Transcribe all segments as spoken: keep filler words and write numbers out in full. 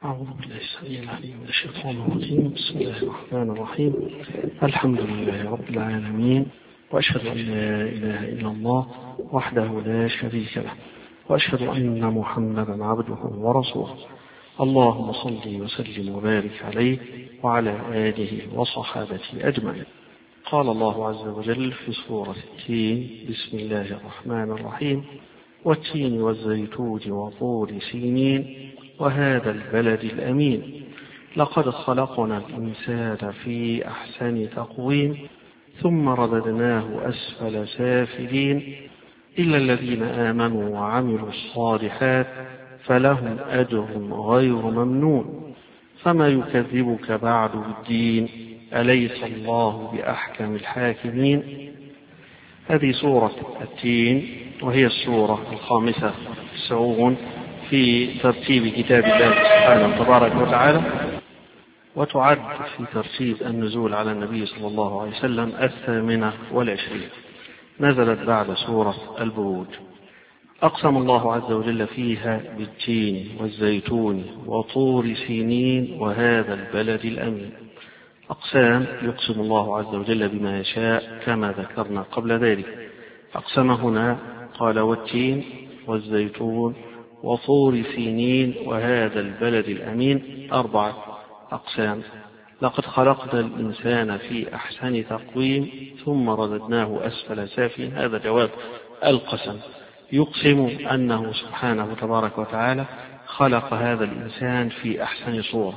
أعوذ بالله السميع العليم من الشيطان الرجيم. بسم الله الرحمن الرحيم. الحمد لله رب العالمين، وأشهد أن لا إله إلا الله وحده لا شريك له، وأشهد أن محمدا عبده ورسوله. اللهم صل وسلم وبارك عليه وعلى آله وصحابته أجمعين. قال الله عز وجل في سورة التين: بسم الله الرحمن الرحيم: والتين والزيتون وطور سينين وهذا البلد الأمين لقد خلقنا الإنسان في أحسن تقويم ثم رددناه أسفل سافلين إلا الذين آمنوا وعملوا الصالحات فلهم أجر غير ممنون فما يكذبك بعد بالدين أليس الله بأحكم الحاكمين. هذه سورة التين، وهي السورة الخامسة والتسعون في ترتيب كتاب الله سبحانه تبارك وتعالى، وتعد في ترتيب النزول على النبي صلى الله عليه وسلم الثامنة والعشرين. نزلت بعد سورة البروج. أقسم الله عز وجل فيها بالتين والزيتون وطور سينين وهذا البلد الأمين. أقسام يقسم الله عز وجل بما يشاء كما ذكرنا قبل ذلك. أقسم هنا قال: والتين والزيتون وطور سينين وهذا البلد الأمين. أربعة أقسام. لقد خلقنا الإنسان في أحسن تقويم ثم رددناه أسفل سافلين. هذا جواب القسم. يقسم أنه سبحانه تبارك وتعالى خلق هذا الإنسان في أحسن صورة،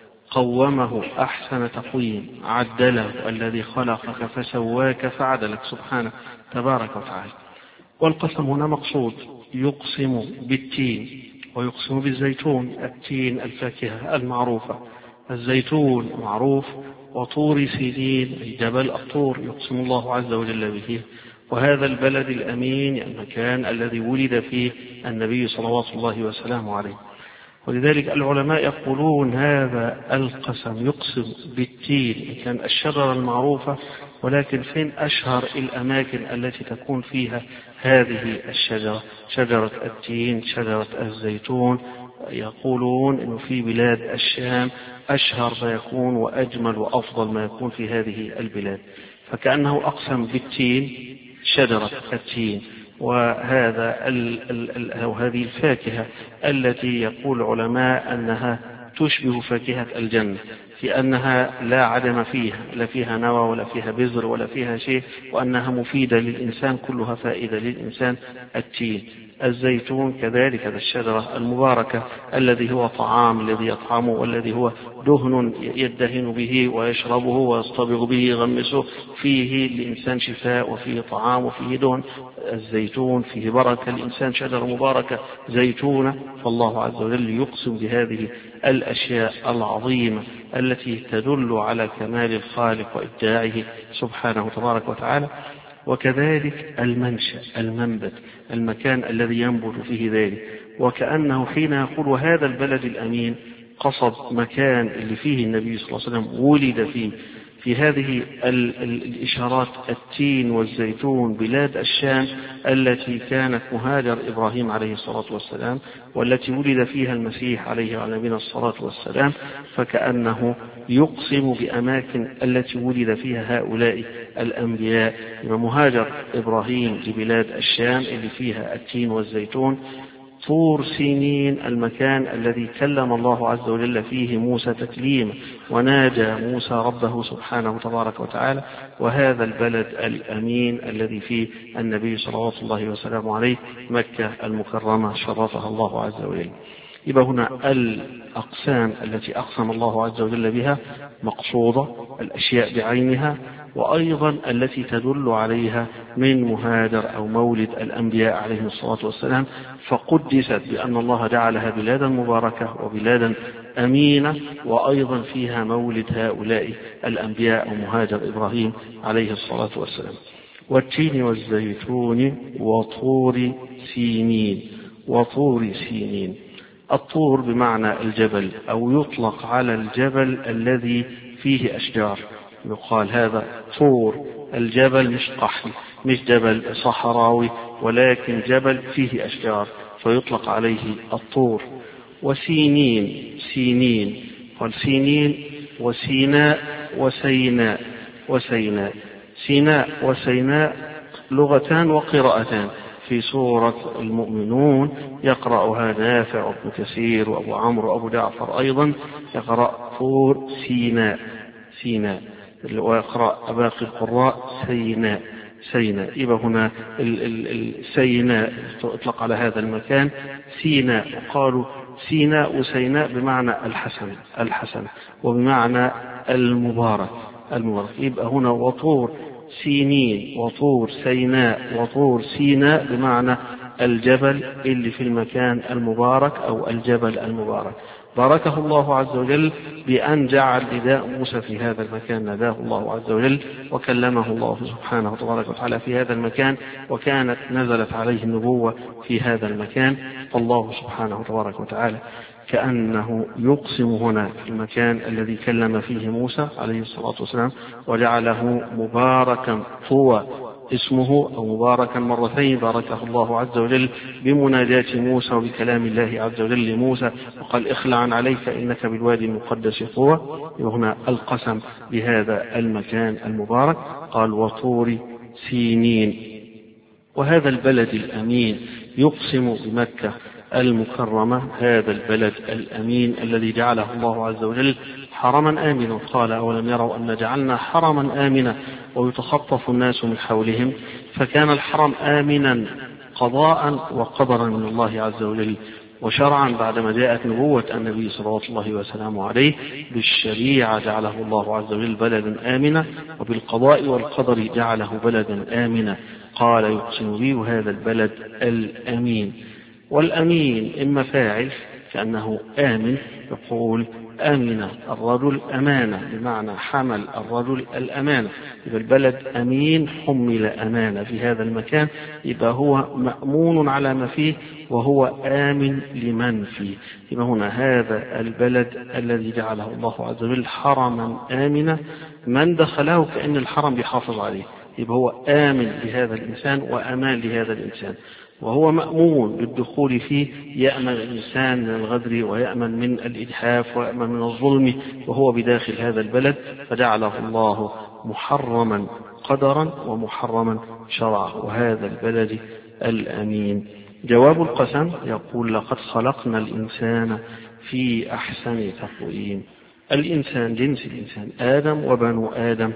قومه أحسن تقويم، عدله الذي خلقك فسواك فعدلك سبحانه تبارك وتعالى. والقسم هنا مقصود. يقسم بالتين ويقسم بالزيتون. التين الفاكهة المعروفة، الزيتون معروف، وطور سينين جبل الطور يقسم الله عز وجل به. وهذا البلد الأمين المكان الذي ولد فيه النبي صلوات الله وسلامه عليه. ولذلك العلماء يقولون هذا القسم يقسم بالتين، كان الشجرة المعروفة، ولكن فين أشهر الأماكن التي تكون فيها هذه الشجرة؟ شجرة التين، شجرة الزيتون. يقولون إنه في بلاد الشام أشهر ما يكون وأجمل وأفضل ما يكون في هذه البلاد. فكأنه أقسم بالتين، شجرة التين، وهذا ال ال ال وهذه الفاكهة التي يقول العلماء أنها تشبه فاكهة الجنة، في أنها لا عدم فيها، لا فيها نوى ولا فيها بذر ولا فيها شيء، وأنها مفيدة للإنسان، كلها فائدة للإنسان. التين. الزيتون كذلك، هذا الشجرة المباركة الذي هو طعام، الذي يطعمه، والذي هو دهن يدهن به ويشربه ويصطبغ به يغمسه، فيه للإنسان شفاء وفيه طعام وفيه دهن. الزيتون فيه بركة، الإنسان شجرة مباركة زيتونة. فالله عز وجل يقسم بهذه الأشياء العظيمة التي تدل على كمال الخالق وإبداعه سبحانه تبارك وتعالى. وكذلك المنشأ، المنبت، المكان الذي ينبت فيه ذلك. وكأنه حين يقول هذا البلد الأمين قصد مكان اللي فيه النبي صلى الله عليه وسلم ولد فيه. في هذه ال ال الإشارات التين والزيتون بلاد الشام التي كانت مهاجر إبراهيم عليه الصلاة والسلام، والتي ولد فيها المسيح عليه وعلى نبينا الصلاة والسلام. فكأنه يقسم بأماكن التي ولد فيها هؤلاء الأنبياء. مهاجر إبراهيم لبلاد الشام اللي فيها التين والزيتون. طور سينين المكان الذي كلم الله عز وجل فيه موسى تكليما، ونادى موسى ربه سبحانه تبارك وتعالى. وهذا البلد الأمين الذي فيه النبي صلوات الله وسلامه عليه، مكة المكرمة شرفها الله عز وجل. يبقى هنا الأقسام التي أقسم الله عز وجل بها مقصودة، الأشياء بعينها، وأيضا التي تدل عليها من مهاجر أو مولد الأنبياء عليهم الصلاة والسلام، فقدست بأن الله جعلها بلادا مباركة وبلادا أمينة، وأيضا فيها مولد هؤلاء الأنبياء ومهاجر إبراهيم عليه الصلاة والسلام. والتين والزيتون وطور سينين. وطور سينين، الطور بمعنى الجبل، أو يطلق على الجبل الذي فيه أشجار. يقال هذا طور الجبل، مش قحل، مش جبل صحراوي، ولكن جبل فيه أشجار، فيطلق عليه الطور. وسينين سينين، قال سينين وسيناء وسيناء وسيناء. سيناء وسيناء لغتان وقراءتان. في سورة المؤمنون يقرأها نافع وابن كثير وأبو عمرو وأبو جعفر أيضا يقرأ طور سيناء سيناء، ويقرأ باقي القراء سيناء سيناء. يبقى هنا السيناء اطلق على هذا المكان سيناء، وقالوا سيناء وسيناء بمعنى الحسن الحسن وبمعنى المبارك المبارك. يبقى هنا وطور سينين وطور سيناء وطور سيناء بمعنى الجبل اللي في المكان المبارك أو الجبل المبارك. باركه الله عز وجل بأن جعل نداء موسى في هذا المكان، نداه الله عز وجل وكلمه الله سبحانه وتبارك وتعالى في هذا المكان، وكانت نزلت عليه النبوة في هذا المكان. الله سبحانه وتبارك وتعالى كأنه يقسم هنا في المكان الذي كلم فيه موسى عليه الصلاة والسلام وجعله مباركا طوى اسمه أو مباركا مرتين، باركه الله عز وجل بمناجاة موسى وبكلام الله عز وجل لموسى، وقال اخلع عليك إنك بالوادي المقدس طوى. وهنا القسم بهذا المكان المبارك، قال وطور سينين. وهذا البلد الأمين يقسم بمكة المكرمة، هذا البلد الأمين الذي جعله الله عز وجل حرما آمنا. قال أولم يروا أن جعلنا حرما آمنا ويتخطف الناس من حولهم، فكان الحرم آمنا قضاء وقدرا من الله عز وجل وشرعا بعدما جاءت نبوة النبي صلى الله وسلم عليه بالشريعة جعله الله عز وجل بلدا آمنا، وبالقضاء والقدر جعله بلدا آمنا. قال يقسم به هذا البلد الأمين. والأمين إما فاعل كأنه آمن، يقول آمن الرجل أمانة بمعنى حمل الرجل الأمانة. يبقى البلد أمين حمل أمانة في هذا المكان، يبقى هو مأمون على ما فيه وهو آمن لمن فيه. يبقى هنا هذا البلد الذي جعله الله عز وجل حرما آمنا، من دخله كأن الحرم يحافظ عليه، يبقى هو آمن لهذا الإنسان وأمان لهذا الإنسان، وهو مأمون بالدخول فيه، يأمن الإنسان من الغدر ويأمن من الإجحاف ويأمن من الظلم وهو بداخل هذا البلد، فجعله الله محرما قدرا ومحرما شرعا، وهذا البلد الأمين. جواب القسم يقول لقد خلقنا الإنسان في أحسن تقويم. الإنسان جنس الإنسان آدم وبنو آدم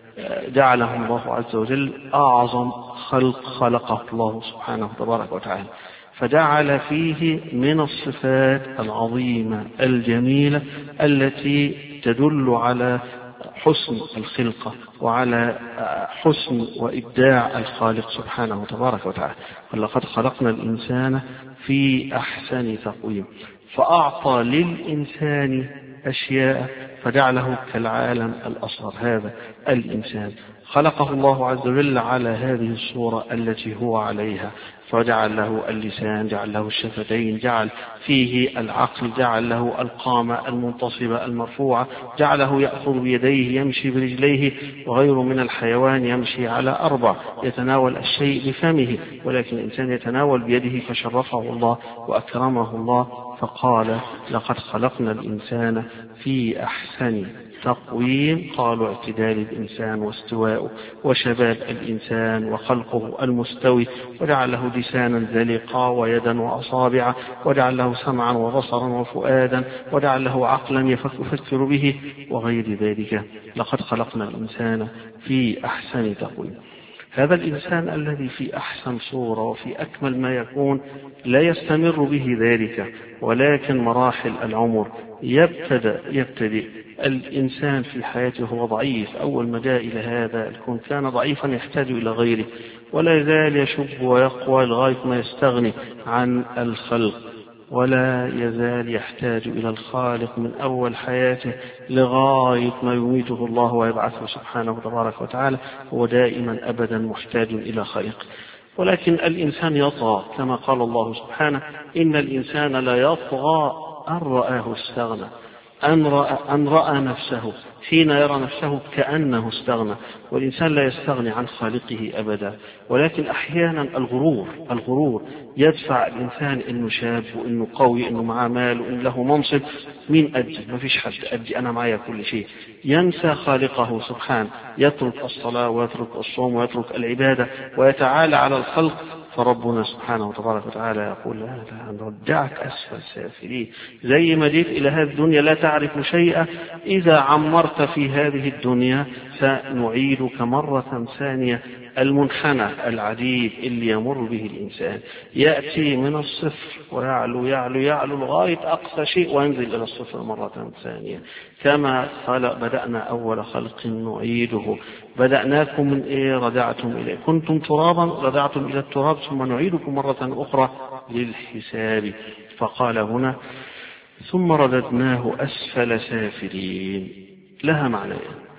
جعلهم الله عز وجل أعظم خلق خلقه الله سبحانه وتبارك وتعالى، فجعل فيه من الصفات العظيمة الجميلة التي تدل على حسن الخلقة وعلى حسن وإبداع الخالق سبحانه وتبارك وتعالى. ولقد خلقنا الإنسان في أحسن تقويم، فأعطى للإنسان أشياء فجعله كالعالم الأصغر. هذا الإنسان خلقه الله عز وجل على هذه الصورة التي هو عليها، فجعل له اللسان، جعل له الشفتين، جعل فيه العقل، جعل له القامة المنتصبة المرفوعة، جعله يأخذ بيديه يمشي برجليه، وغير من الحيوان يمشي على أربع، يتناول الشيء بفمه، ولكن الإنسان يتناول بيده، فشرفه الله وأكرمه الله، فقال لقد خلقنا الإنسان في أحسن تقويم. قالوا اعتدال الإنسان واستواءه وشباب الإنسان وخلقه المستوي، وجعل له لسانا زلقا ويدا وأصابع، وجعل له سمعا وبصرا وفؤادا، وجعل له عقلا يفكر به وغير ذلك. لقد خلقنا الإنسان في أحسن تقويم. هذا الإنسان الذي في أحسن صورة وفي أكمل ما يكون لا يستمر به ذلك، ولكن مراحل العمر يبتدأ يبتدئ الإنسان في حياته هو ضعيف. أول ما جاء إلى هذا الكون كان ضعيفا يحتاج إلى غيره، ولا يزال يشب ويقوى لغاية ما يستغني عن الخلق، ولا يزال يحتاج إلى الخالق من أول حياته لغاية ما يميته الله ويبعثه سبحانه تبارك وتعالى، هو دائما أبدا محتاج إلى خالق. ولكن الإنسان يطغى كما قال الله سبحانه إن الإنسان لا يطغى أن رآه استغنى. أن رأى, أن رأى نفسه حين يرى نفسه كأنه استغنى، والإنسان لا يستغني عن خالقه أبدا، ولكن أحيانا الغرور الغرور يدفع الإنسان إنه شاب وإنه قوي، إنه معاه مال وإنه له منصب. مين أدي؟ ما فيش حد أدي، أنا معايا كل شيء. ينسى خالقه سبحانه، يترك الصلاة ويترك الصوم ويترك العبادة ويتعالى على الخلق. فربنا سبحانه وتبارك وتعالى يقول لا لا نرجعك أسفل سافلين. زي ما جيت إلى هذه الدنيا لا تعرف شيئا، إذا عمرت في هذه الدنيا سنعيدك مرة ثانية. المنحنى العديد اللي يمر به الإنسان يأتي من الصفر ويعلو يعلو يعلو لغاية أقصى شيء وينزل إلى الصفر مرة ثانية. كما قال بدأنا أول خلق نعيده. بدأناكم من إيه؟ رجعتم إليه، كنتم ترابا رجعتم إلى التراب ثم نعيدكم مرة أخرى للحساب. فقال هنا ثم رددناه أسفل سافلين، لها معنى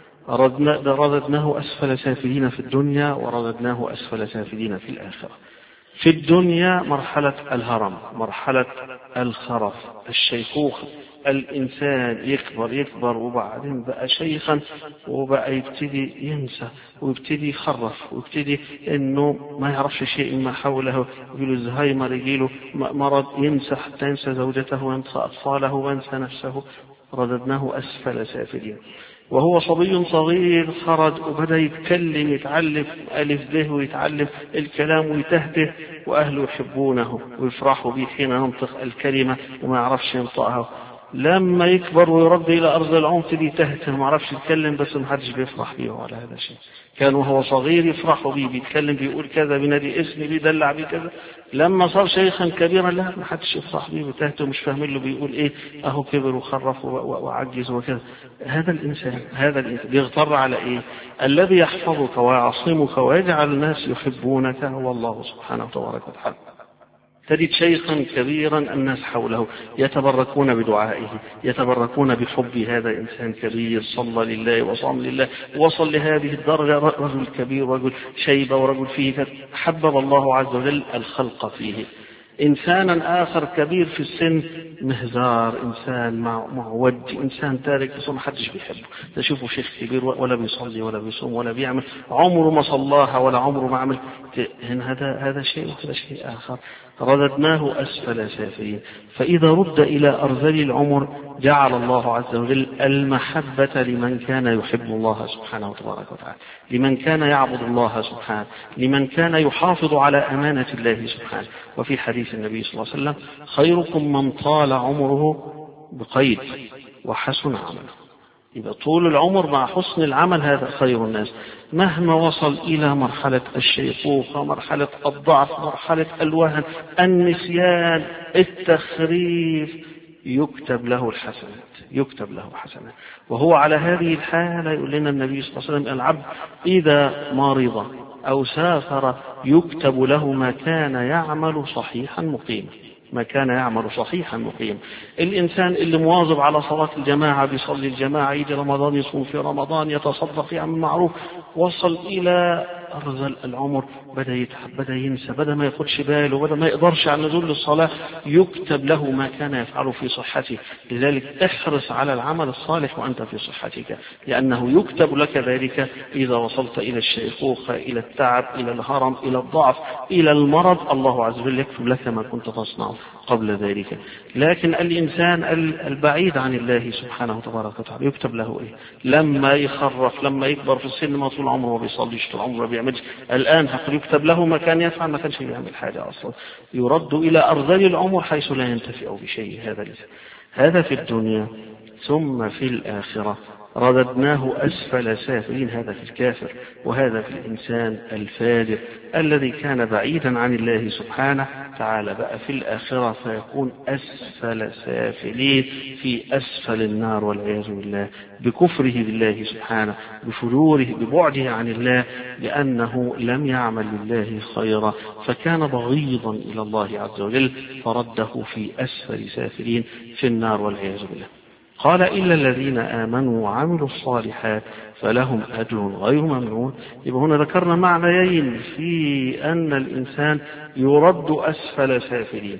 رددناه أسفل سافلين في الدنيا ورددناه أسفل سافلين في الآخرة. في الدنيا مرحلة الهرم، مرحلة الخرف، الشيخوخة، الإنسان يكبر يكبر وبعدين بقى شيخا وبقى يبتدي ينسى ويبتدي يخرف ويبتدي إنه ما يعرفش شيء ما حوله، يجيله الزهايمر، يجيله مرض، ينسى حتى ينسى زوجته وينسى أطفاله وينسى نفسه. رددناه أسفل سافلين. وهو صبي صغير خرج وبدأ يتكلم يتعلم ألف به ويتعلم الكلام ويتهته، وأهله يحبونه ويفرحوا به حين ينطق الكلمة وما يعرفش ينطقها. لما يكبر ويرد إلى أرض العمر تبي تهته ما عرفش يتكلم، بس ما حدش بيفرح به على هذا الشيء. كان وهو صغير يفرحوا به، بيتكلم بيقول كذا بينادي اسمي بيدلع بيه كذا. لما صار شيخا كبيرا لا ما حدش يفرح به وتهته مش فاهمين له بيقول ايه، اهو كبر وخرف وعجز وكذا. هذا الإنسان هذا الإنسان بيغتر على ايه؟ الذي يحفظك ويعصمك ويجعل الناس يحبونك هو الله سبحانه وتبارك وتعالى. تجد شيخا كبيرا الناس حوله يتبركون بدعائه، يتبركون بحب هذا إنسان كبير صلى لله وصام لله، وصل لهذه الدرجة. رجل كبير، رجل شيبة، ورجل فيه حبب الله عز وجل الخلق فيه. إنسانا آخر كبير في السن مهزار، إنسان معوج، إنسان تارك بس ما حدش بيحبه. تشوفه شيخ كبير ولا بيصلي ولا بيصوم ولا بيعمل، عمره ما صلاها ولا عمره ما عمل. هذا هذا شيء وهذا شيء آخر. رددناه أسفل سافلين. فإذا رد إلى أرذل العمر جعل الله عز وجل المحبة لمن كان يحب الله سبحانه وتبارك وتعالى، لمن كان يعبد الله سبحانه، لمن كان يحافظ على أمانة الله سبحانه. وفي حديث النبي صلى الله عليه وسلم خيركم من طال عمره بقيد وحسن عمله. يبقى طول العمر مع حسن العمل هذا خير الناس. مهما وصل إلى مرحلة الشيخوخة، مرحلة الضعف، مرحلة الوهن، النسيان، التخريف، يكتب له الحسنات، يكتب له حسنات. وهو على هذه الحالة يقول لنا النبي صلى الله عليه وسلم العبد إذا مرض أو سافر يكتب له ما كان يعمل صحيحا مقيما، ما كان يعمل صحيحا مقيم. الإنسان اللي مواظب على صلاة الجماعة، بيصلي الجماعة، يجي رمضان يصوم في رمضان، يتصدق يعمل معروف، وصل إلى أرذل العمر بدأ يتعب، بدأ ينسى، بدأ ما ياخدش باله، بدأ ما يقدرش على نزول الصلاة، يكتب له ما كان يفعله في صحته. لذلك احرص على العمل الصالح وأنت في صحتك، لأنه يكتب لك ذلك إذا وصلت إلى الشيخوخة، إلى التعب، إلى الهرم، إلى الضعف، إلى المرض. الله عز وجل يكتب لك ما كنت تصنعه قبل ذلك. لكن الإنسان البعيد عن الله سبحانه وتبارك وتعالى يكتب له إيه؟ لما يخرف، لما يكبر في السن، ما طول عمره ما بيصليش، طول عمره ما بيعملش، الآن يكتب له ما كان يفعل، ما كانش بيعمل حاجة أصلا. يرد إلى أرذل العمر حيث لا ينتفع بشيء. هذا هذا في الدنيا. ثم في الآخرة رددناه أسفل سافلين. هذا في الكافر، وهذا في الإنسان الفاجر الذي كان بعيدا عن الله سبحانه تعالى. بقى في الآخرة فيكون أسفل سافلين، في أسفل النار والعياذ بالله، بكفره بالله سبحانه، بفجوره، ببعده عن الله، لأنه لم يعمل لله خيرا، فكان بغيضا إلى الله عز وجل، فرده في أسفل سافلين في النار والعياذ بالله. قال إلا الذين آمنوا وعملوا الصالحات فلهم أجر غير ممنون. يبقى هنا ذكرنا معنيين في أن الإنسان يرد أسفل سافلين.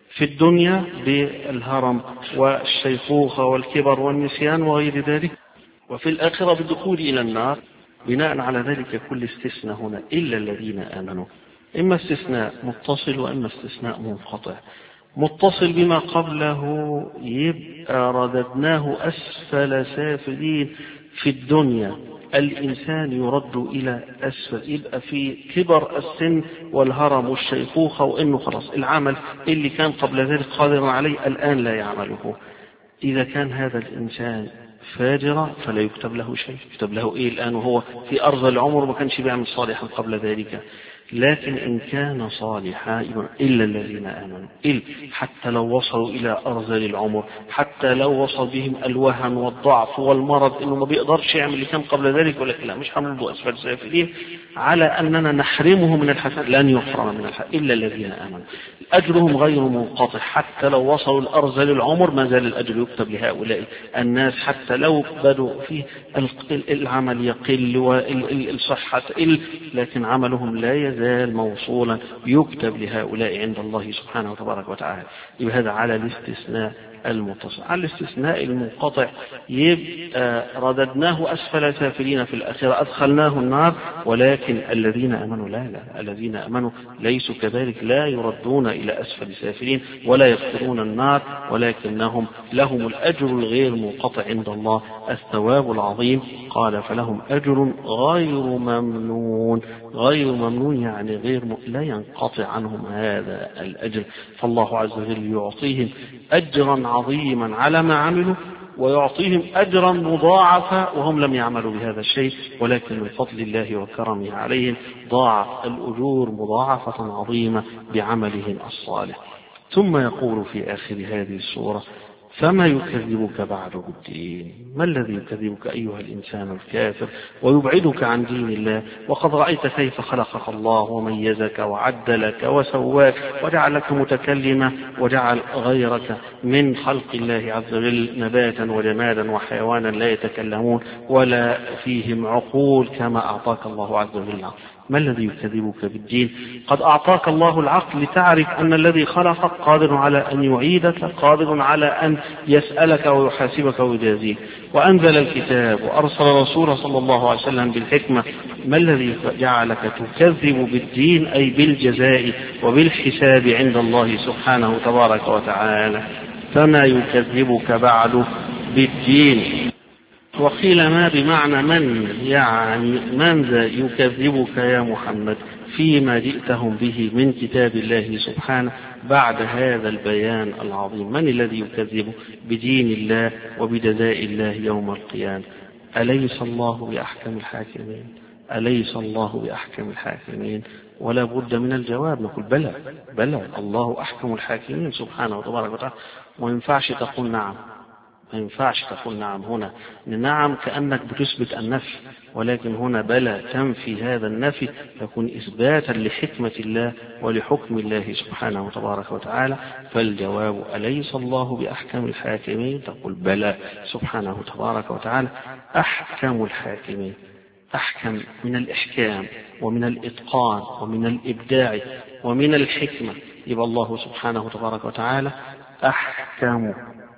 في الدنيا بالهرم والشيخوخة والكبر والنسيان وغير ذلك، وفي الآخرة بالدخول إلى النار. بناء على ذلك كل استثناء هنا إلا الذين آمنوا إما استثناء متصل وإما استثناء منقطع. متصل بما قبله يبقى رددناه أسفل سافلين. في الدنيا الإنسان يرد إلى أسفل، يبقى في كبر السن والهرم والشيخوخة، وإنه خلاص العمل اللي كان قبل ذلك قادر عليه الآن لا يعمله. إذا كان هذا الإنسان فاجرا فلا يكتب له شيء. يكتب له إيه الآن وهو في أرض العمر ما كانش بيعمل صالحا قبل ذلك. لكن إن كان صالحا إلا الذين آمنوا، إلا حتى لو وصلوا إلى أرذل العمر، حتى لو وصل بهم الوهن والضعف والمرض إنه ما بيقدرش يعمل اللي كان قبل ذلك، ولكن لا، مش هنرضوا أسفل سافلين على أننا نحرمه من الحسن، لن يحرم من الحسن إلا الذين آمنوا. أجرهم غير منقطع، حتى لو وصلوا الأرذل العمر ما زال الأجر يكتب لهؤلاء الناس، حتى لو بدوا فيه العمل يقل والصحة تقل، لكن عملهم لا يزال موصولا يكتب لهؤلاء عند الله سبحانه وتبارك وتعالى. يبقى هذا على الاستثناء المتصل. على الاستثناء المنقطع يبقى رددناه أسفل سافلين في الآخرة، أدخلناه النار. ولكن الذين آمنوا لا لا الذين آمنوا ليسوا كذلك، لا يردون إلى أسفل سافلين ولا يدخلون النار، ولكنهم لهم الأجر الغير منقطع عند الله، الثواب العظيم. قال فلهم أجر غير ممنون. غير ممنون يعني غير م... لا ينقطع عنهم هذا الأجر. فالله عز وجل يعطيهم أجرا عظيما على ما عملوا، ويعطيهم أجرا مضاعفا وهم لم يعملوا بهذا الشيء، ولكن من فضل الله وكرمه عليهم ضاعف الأجور مضاعفة عظيمة بعملهم الصالح. ثم يقول في آخر هذه السورة: فما يكذبك بعد بالدين؟ ما الذي يكذبك أيها الإنسان الكافر ويبعدك عن دين الله؟ وقد رأيت كيف خلقك الله وميزك وعدلك وسواك وجعلك متكلما، وجعل غيرك من خلق الله عز وجل نباتا وجمادا وحيوانا لا يتكلمون ولا فيهم عقول كما أعطاك الله عز وجل. ما الذي يكذبك بالدين؟ قد أعطاك الله العقل لتعرف أن الذي خلقك قادر على أن يعيدك، قادر على أن يسألك ويحاسبك ويجازيك، وأنزل الكتاب وأرسل رسوله صلى الله عليه وسلم بالحكمة. ما الذي جعلك تكذب بالدين أي بالجزاء وبالحساب عند الله سبحانه تبارك وتعالى؟ فما يكذبك بعد بالدين. وقيل ما بمعنى من، يعني من ذا يكذبك يا محمد فيما جئتهم به من كتاب الله سبحانه بعد هذا البيان العظيم؟ من الذي يكذب بدين الله وبجزاء الله يوم القيامة؟ أليس الله بأحكم الحاكمين؟ أليس الله بأحكم الحاكمين؟ ولا بد من الجواب، نقول بلى بلى الله أحكم الحاكمين سبحانه وتبارك وتعالى. وما ينفعش تقول نعم، ما ينفعش تقول نعم هنا. نعم كأنك بتثبت النفي، ولكن هنا بلى تنفي هذا النفي، يكون إثباتا لحكمة الله ولحكم الله سبحانه وتبارك وتعالى. فالجواب أليس الله بأحكم الحاكمين؟ تقول بلى سبحانه تبارك وتعالى أحكم الحاكمين. أحكم من الإحكام ومن الإتقان ومن الإبداع ومن الحكمة. يبقى الله سبحانه تبارك وتعالى أحكم،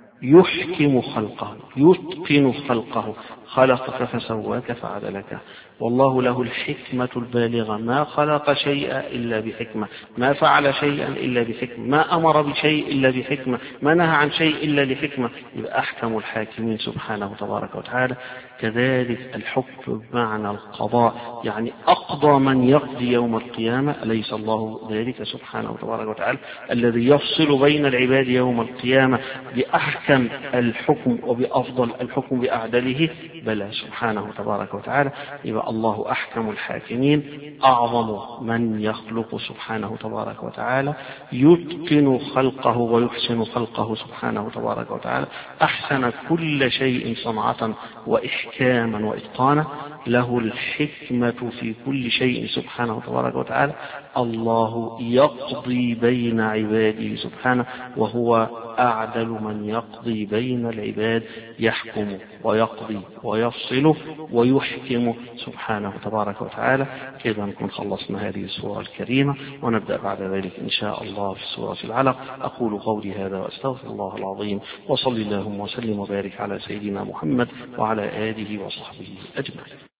يحكم خلقه، يتقن خلقه، خلقك فسواك فعدلك. والله له الحكمة البالغة، ما خلق شيئا إلا بحكمة، ما فعل شيئا إلا بحكمة، ما أمر بشيء إلا بحكمة، ما نهى عن شيء إلا لحكمة. يبقى أحكم الحاكمين سبحانه تبارك وتعالى. كذلك الحكم بمعنى القضاء، يعني أقضى من يقضي يوم القيامة. أليس الله ذلك سبحانه تبارك وتعالى الذي يفصل بين العباد يوم القيامة بأحكم الحكم وبأفضل الحكم بأعدله؟ بلى سبحانه تبارك وتعالى. يبقى الله أحكم الحاكمين، أعظم من يخلق سبحانه تبارك وتعالى، يتقن خلقه ويحسن خلقه سبحانه تبارك وتعالى، أحسن كل شيء صنعة وإحكاما وإتقانا، له الحكمة في كل شيء سبحانه تبارك وتعالى. الله يقضي بين عباده سبحانه، وهو أعدل من يقضي بين العباد، يحكم ويقضي ويفصل ويحكم سبحانه سبحانه تبارك وتعالى كذا نكون خلصنا هذه السورة الكريمة، ونبدأ بعد ذلك إن شاء الله في سورة العلق. أقول قولي هذا وأستغفر الله العظيم، وصلي اللهم وسلم وبارك على سيدنا محمد وعلى آله وصحبه أجمعين.